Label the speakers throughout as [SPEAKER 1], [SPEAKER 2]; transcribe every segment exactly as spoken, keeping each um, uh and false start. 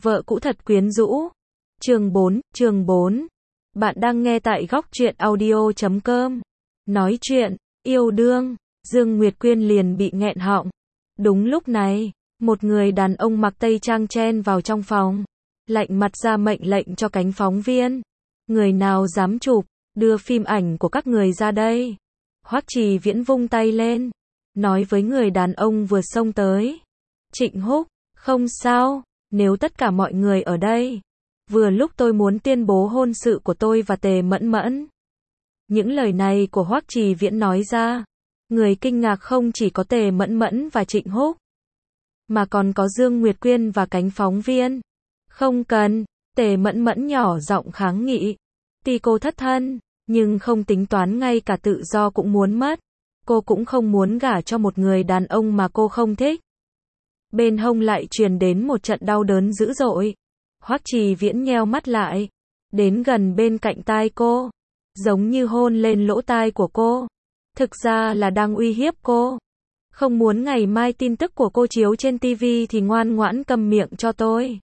[SPEAKER 1] Vợ cũ thật quyến rũ. Chương bốn, chương bốn. Bạn đang nghe tại góc truyện audio chấm com. Nói chuyện, yêu đương, Dương Nguyệt Quyên liền bị nghẹn họng. Đúng lúc này, một người đàn ông mặc tây trang chen vào trong phòng, lạnh mặt ra mệnh lệnh cho cánh phóng viên. Người nào dám chụp, đưa phim ảnh của các người ra đây. Hoắc Trì Viễn vung tay lên, nói với người đàn ông vừa xông tới. Trịnh Húc, không sao, nếu tất cả mọi người ở đây. Vừa lúc tôi muốn tuyên bố hôn sự của tôi và Tề Mẫn Mẫn. Những lời này của Hoắc Trì Viễn nói ra, người kinh ngạc không chỉ có Tề Mẫn Mẫn và Trịnh Húc, mà còn có Dương Nguyệt Quyên và cánh phóng viên. Không cần, Tề Mẫn Mẫn nhỏ giọng kháng nghị. Tuy cô thất thân, nhưng không tính toán ngay cả tự do cũng muốn mất. Cô cũng không muốn gả cho một người đàn ông mà cô không thích. Bên hông lại truyền đến một trận đau đớn dữ dội. Hoắc Trì Viễn nheo mắt lại, đến gần bên cạnh tai cô, giống như hôn lên lỗ tai của cô. Thực ra là đang uy hiếp cô. Không muốn ngày mai tin tức của cô chiếu trên ti vi thì ngoan ngoãn câm miệng cho tôi.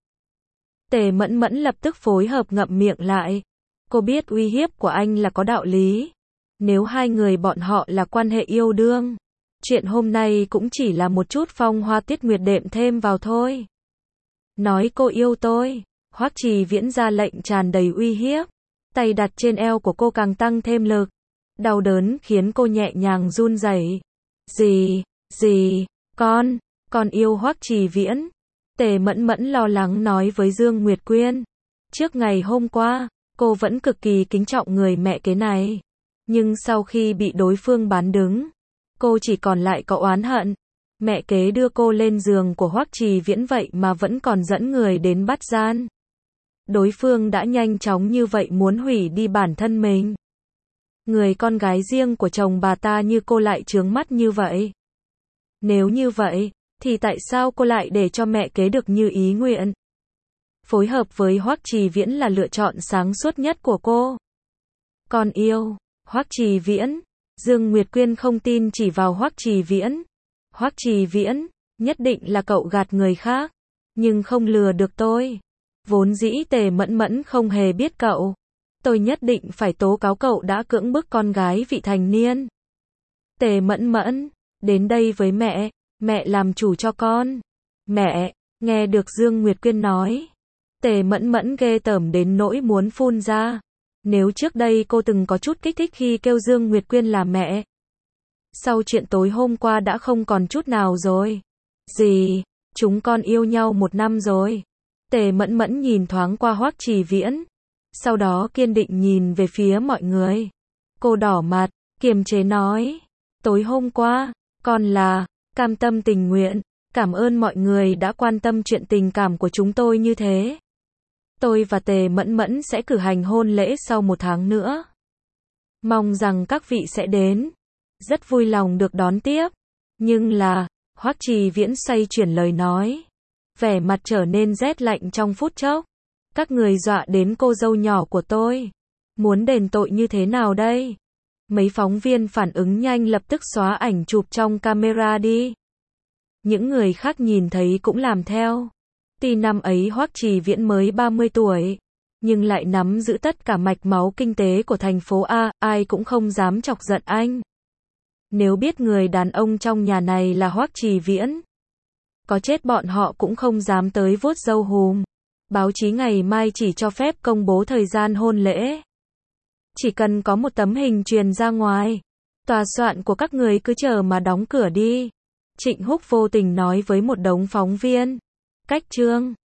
[SPEAKER 1] Tề Mẫn Mẫn lập tức phối hợp ngậm miệng lại. Cô biết uy hiếp của anh là có đạo lý. Nếu hai người bọn họ là quan hệ yêu đương, chuyện hôm nay cũng chỉ là một chút phong hoa tuyết nguyệt đệm thêm vào thôi. Nói cô yêu tôi. Hoắc Trì Viễn ra lệnh tràn đầy uy hiếp. Tay đặt trên eo của cô càng tăng thêm lực. Đau đớn khiến cô nhẹ nhàng run rẩy. Gì, gì, con, con yêu Hoắc Trì Viễn. Tề Mẫn Mẫn lo lắng nói với Dương Nguyệt Quyên. Trước ngày hôm qua, cô vẫn cực kỳ kính trọng người mẹ kế này. Nhưng sau khi bị đối phương bán đứng, cô chỉ còn lại có oán hận. Mẹ kế đưa cô lên giường của Hoắc Trì Viễn vậy mà vẫn còn dẫn người đến bắt gian. Đối phương đã nhanh chóng như vậy muốn hủy đi bản thân mình. Người con gái riêng của chồng bà ta như cô lại trướng mắt như vậy. Nếu như vậy, thì tại sao cô lại để cho mẹ kế được như ý nguyện? Phối hợp với Hoắc Trì Viễn là lựa chọn sáng suốt nhất của cô. Con yêu Hoắc Trì Viễn. Dương Nguyệt Quyên không tin chỉ vào Hoắc Trì Viễn. Hoắc Trì Viễn, nhất định là cậu gạt người khác, nhưng không lừa được tôi. Vốn dĩ Tề Mẫn Mẫn không hề biết cậu. Tôi nhất định phải tố cáo cậu đã cưỡng bức con gái vị thành niên. Tề Mẫn Mẫn, đến đây với mẹ, mẹ làm chủ cho con. Mẹ, nghe được Dương Nguyệt Quyên nói. Tề Mẫn Mẫn ghê tởm đến nỗi muốn phun ra. Nếu trước đây cô từng có chút kích thích khi kêu Dương Nguyệt Quyên là mẹ, sau chuyện tối hôm qua đã không còn chút nào rồi. Gì? Chúng con yêu nhau một năm rồi. Tề Mẫn Mẫn nhìn thoáng qua Hoắc Trì Viễn, sau đó kiên định nhìn về phía mọi người. Cô đỏ mặt, kiềm chế nói. Tối hôm qua, con là cam tâm tình nguyện. Cảm ơn mọi người đã quan tâm chuyện tình cảm của chúng tôi như thế. Tôi và Tề Mẫn Mẫn sẽ cử hành hôn lễ sau một tháng nữa. Mong rằng các vị sẽ đến. Rất vui lòng được đón tiếp. Nhưng là, Hoắc Trì Viễn xoay chuyển lời nói. Vẻ mặt trở nên rét lạnh trong phút chốc. Các người dọa đến cô dâu nhỏ của tôi. Muốn đền tội như thế nào đây? Mấy phóng viên phản ứng nhanh lập tức xóa ảnh chụp trong camera đi. Những người khác nhìn thấy cũng làm theo. Tuy năm ấy Hoắc Trì Viễn mới ba mươi tuổi, nhưng lại nắm giữ tất cả mạch máu kinh tế của thành phố A, ai cũng không dám chọc giận anh. Nếu biết người đàn ông trong nhà này là Hoắc Trì Viễn, có chết bọn họ cũng không dám tới vuốt râu hùm. Báo chí ngày mai chỉ cho phép công bố thời gian hôn lễ. Chỉ cần có một tấm hình truyền ra ngoài, tòa soạn của các người cứ chờ mà đóng cửa đi. Trịnh Húc vô tình nói với một đống phóng viên. Cách chương